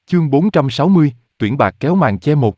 Chương 460, tuyển bạc kéo màn che một.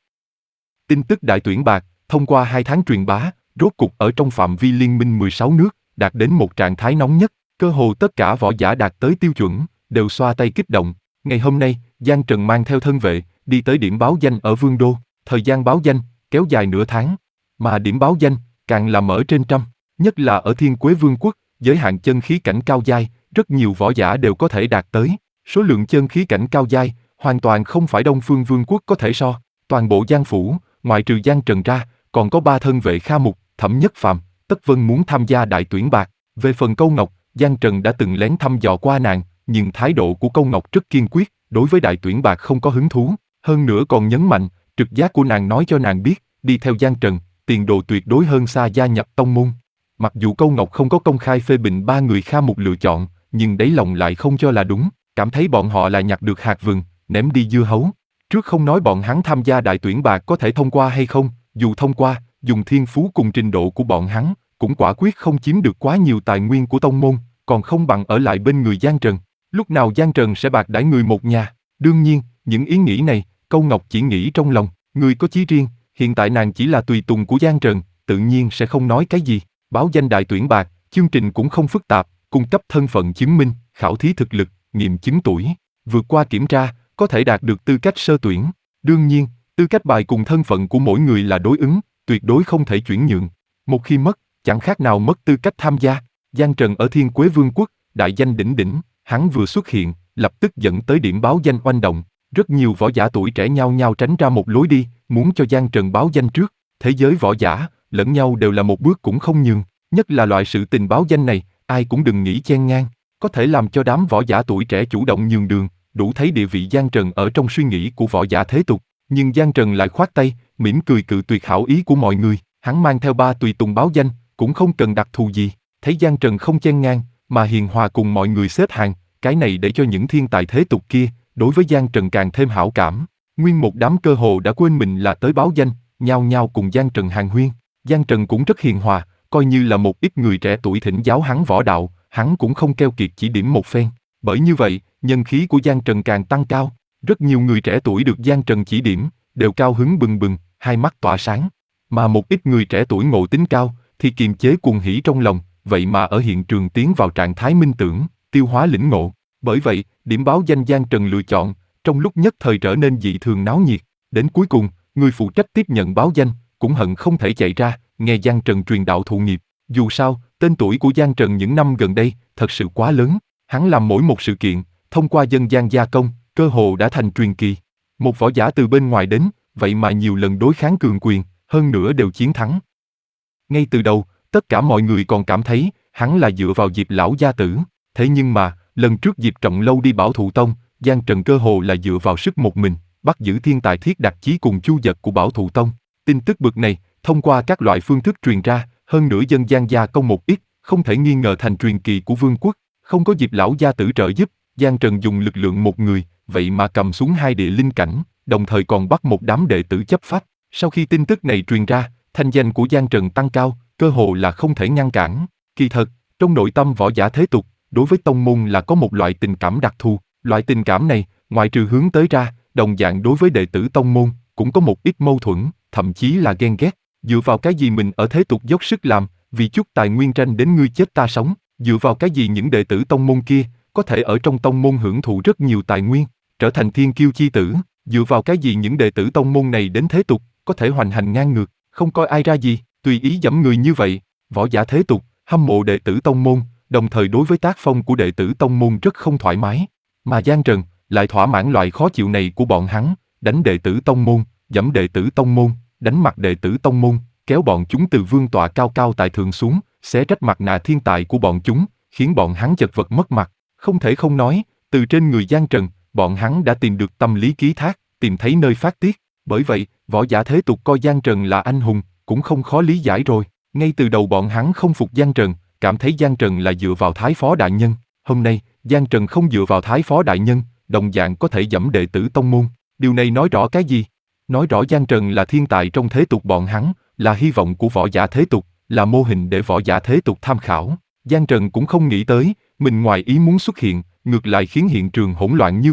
Tin tức đại tuyển bạc, thông qua 2 tháng truyền bá, rốt cục ở trong phạm vi liên minh 16 nước, đạt đến một trạng thái nóng nhất, cơ hồ tất cả võ giả đạt tới tiêu chuẩn, đều xoa tay kích động. Ngày hôm nay, Giang Trần mang theo thân vệ, đi tới điểm báo danh ở Vương Đô, thời gian báo danh, kéo dài nửa tháng, mà điểm báo danh, càng là mở trên trăm, nhất là ở Thiên Quế Vương quốc, giới hạn chân khí cảnh cao giai, rất nhiều võ giả đều có thể đạt tới, số lượng chân khí cảnh cao giai, hoàn toàn không phải Đông Phương Vương quốc có thể so. Toàn bộ Giang phủ, ngoại trừ Giang Trần ra, còn có 3 thân vệ Kha Mục, Thẩm Nhất Phàm, Tất Vân muốn tham gia đại tuyển bạc. Về phần Câu Ngọc, Giang Trần đã từng lén thăm dò qua nàng, nhưng thái độ của Câu Ngọc rất kiên quyết, đối với đại tuyển bạc không có hứng thú, hơn nữa còn nhấn mạnh, trực giác của nàng nói cho nàng biết, đi theo Giang Trần, tiền đồ tuyệt đối hơn xa gia nhập tông môn. Mặc dù Câu Ngọc không có công khai phê bình 3 người Kha Mục lựa chọn, nhưng đáy lòng lại không cho là đúng, cảm thấy bọn họ là nhặt được hạt vừng, ném đi dưa hấu. Trước không nói bọn hắn tham gia đại tuyển bạc có thể thông qua hay không, dù thông qua, dùng thiên phú cùng trình độ của bọn hắn, cũng quả quyết không chiếm được quá nhiều tài nguyên của tông môn, còn không bằng ở lại bên người Giang Trần. Lúc nào Giang Trần sẽ bạc đãi người một nhà? Đương nhiên, những ý nghĩ này, Câu Ngọc chỉ nghĩ trong lòng, người có chí riêng, hiện tại nàng chỉ là tùy tùng của Giang Trần, tự nhiên sẽ không nói cái gì. Báo danh đại tuyển bạc, chương trình cũng không phức tạp, cung cấp thân phận chứng minh, khảo thí thực lực, nghiệm chứng tuổi, vượt qua kiểm tra, có thể đạt được tư cách sơ tuyển. Đương nhiên, tư cách bài cùng thân phận của mỗi người là đối ứng, tuyệt đối không thể chuyển nhượng. Một khi mất, chẳng khác nào mất tư cách tham gia. Giang Trần ở Thiên Quế Vương quốc, đại danh đỉnh đỉnh, hắn vừa xuất hiện, lập tức dẫn tới điểm báo danh oanh động. Rất nhiều võ giả tuổi trẻ nhao nhao tránh ra một lối đi, muốn cho Giang Trần báo danh trước. Thế giới võ giả, lẫn nhau đều là một bước cũng không nhường, nhất là loại sự tình báo danh này, ai cũng đừng nghĩ chen ngang, có thể làm cho đám võ giả tuổi trẻ chủ động nhường đường, đủ thấy địa vị Giang Trần ở trong suy nghĩ của võ giả thế tục. Nhưng Giang Trần lại khoát tay, mỉm cười cự tuyệt hảo ý của mọi người, hắn mang theo 3 tùy tùng báo danh, cũng không cần đặc thù gì, thấy Giang Trần không chen ngang, mà hiền hòa cùng mọi người xếp hàng, cái này để cho những thiên tài thế tục kia, đối với Giang Trần càng thêm hảo cảm. Nguyên một đám cơ hồ đã quên mình là tới báo danh, nhao nhao cùng Giang Trần hàn huyên. Giang Trần cũng rất hiền hòa, coi như là một ít người trẻ tuổi thỉnh giáo hắn võ đạo, hắn cũng không keo kiệt chỉ điểm một phen. Bởi như vậy, nhân khí của Giang Trần càng tăng cao, rất nhiều người trẻ tuổi được Giang Trần chỉ điểm, đều cao hứng bừng bừng, hai mắt tỏa sáng. Mà một ít người trẻ tuổi ngộ tính cao, thì kiềm chế cuồng hỉ trong lòng, vậy mà ở hiện trường tiến vào trạng thái minh tưởng, tiêu hóa lĩnh ngộ. Bởi vậy, điểm báo danh Giang Trần lựa chọn, trong lúc nhất thời trở nên dị thường náo nhiệt. Đến cuối cùng, người phụ trách tiếp nhận báo danh, cũng hận không thể chạy ra, nghe Giang Trần truyền đạo thụ nghiệp. Dù sao, tên tuổi của Giang Trần những năm gần đây, thật sự quá lớn. Hắn làm mỗi một sự kiện, thông qua dân gian gia công, cơ hồ đã thành truyền kỳ. Một võ giả từ bên ngoài đến, vậy mà nhiều lần đối kháng cường quyền, hơn nữa đều chiến thắng. Ngay từ đầu, tất cả mọi người còn cảm thấy, hắn là dựa vào Diệp lão gia tử. Thế nhưng mà, lần trước Diệp Trọng Lâu đi Bảo Thụ Tông, Giang Trần cơ hồ là dựa vào sức một mình, bắt giữ thiên tài Thiết Đặc Chí cùng Chu Dật của Bảo Thụ Tông. Tin tức bực này, thông qua các loại phương thức truyền ra, hơn nữa dân gian gia công một ít, không thể nghi ngờ thành truyền kỳ của vương quốc. Không có Diệp lão gia tử trợ giúp, Giang Trần dùng lực lượng một người, vậy mà cầm xuống 2 địa linh cảnh, đồng thời còn bắt một đám đệ tử chấp phách. Sau khi tin tức này truyền ra, thanh danh của Giang Trần tăng cao, cơ hồ là không thể ngăn cản. Kỳ thật, trong nội tâm võ giả thế tục, đối với tông môn là có một loại tình cảm đặc thù. Loại tình cảm này, ngoại trừ hướng tới ra, đồng dạng đối với đệ tử tông môn, cũng có một ít mâu thuẫn, thậm chí là ghen ghét. Dựa vào cái gì mình ở thế tục dốc sức làm, vì chút tài nguyên tranh đến ngươi chết ta sống? Dựa vào cái gì những đệ tử tông môn kia, có thể ở trong tông môn hưởng thụ rất nhiều tài nguyên, trở thành thiên kiêu chi tử? Dựa vào cái gì những đệ tử tông môn này đến thế tục, có thể hoành hành ngang ngược, không coi ai ra gì, tùy ý dẫm người như vậy? Võ giả thế tục, hâm mộ đệ tử tông môn, đồng thời đối với tác phong của đệ tử tông môn rất không thoải mái. Mà Giang Trần, lại thỏa mãn loại khó chịu này của bọn hắn, đánh đệ tử tông môn, dẫm đệ tử tông môn, đánh mặt đệ tử tông môn, kéo bọn chúng từ vương tọa cao cao tại thượng xuống, xé rách mặt nạ thiên tài của bọn chúng, khiến bọn hắn chật vật mất mặt. Không thể không nói, từ trên người Giang Trần, bọn hắn đã tìm được tâm lý ký thác, tìm thấy nơi phát tiết. Bởi vậy, võ giả thế tục coi Giang Trần là anh hùng, cũng không khó lý giải rồi. Ngay từ đầu bọn hắn không phục Giang Trần, cảm thấy Giang Trần là dựa vào Thái Phó Đại Nhân. Hôm nay, Giang Trần không dựa vào Thái Phó Đại Nhân, đồng dạng có thể dẫm đệ tử tông môn. Điều này nói rõ cái gì? Nói rõ Giang Trần là thiên tài trong thế tục bọn hắn, là hy vọng của võ giả thế tục, là mô hình để võ giả thế tục tham khảo. Giang Trần cũng không nghĩ tới, mình ngoài ý muốn xuất hiện, ngược lại khiến hiện trường hỗn loạn như vậy.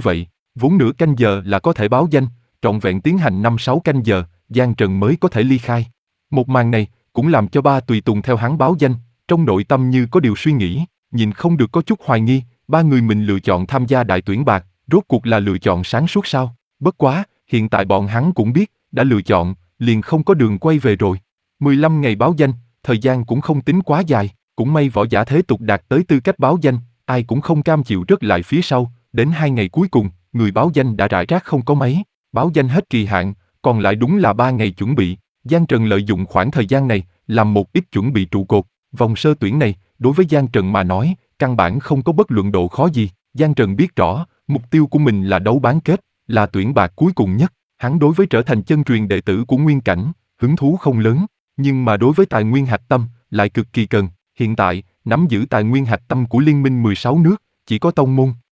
Vốn nửa canh giờ là có thể báo danh, trọn vẹn tiến hành 5-6 canh giờ, Giang Trần mới có thể ly khai. Một màn này cũng làm cho ba tùy tùng theo hắn báo danh, trong nội tâm như có điều suy nghĩ, nhìn không được có chút hoài nghi, ba người mình lựa chọn tham gia đại tuyển bạc, rốt cuộc là lựa chọn sáng suốt sao? Bất quá, hiện tại bọn hắn cũng biết, đã lựa chọn, liền không có đường quay về rồi. 15 ngày báo danh, thời gian cũng không tính quá dài, cũng may võ giả thế tục đạt tới tư cách báo danh, ai cũng không cam chịu rớt lại phía sau, đến 2 ngày cuối cùng, người báo danh đã rải rác không có mấy, báo danh hết kỳ hạn, còn lại đúng là 3 ngày chuẩn bị. Giang Trần lợi dụng khoảng thời gian này, làm một ít chuẩn bị trụ cột. Vòng sơ tuyển này, đối với Giang Trần mà nói, căn bản không có bất luận độ khó gì. Giang Trần biết rõ, mục tiêu của mình là đấu bán kết, là tuyển bạc cuối cùng nhất. Hắn đối với trở thành chân truyền đệ tử của Nguyên Cảnh, hứng thú không lớn, nhưng mà đối với tài nguyên hạch tâm, lại cực kỳ cần. Hiện tại, nắm giữ tài nguyên hạch tâm của Liên minh 16 nước, chỉ có tông môn,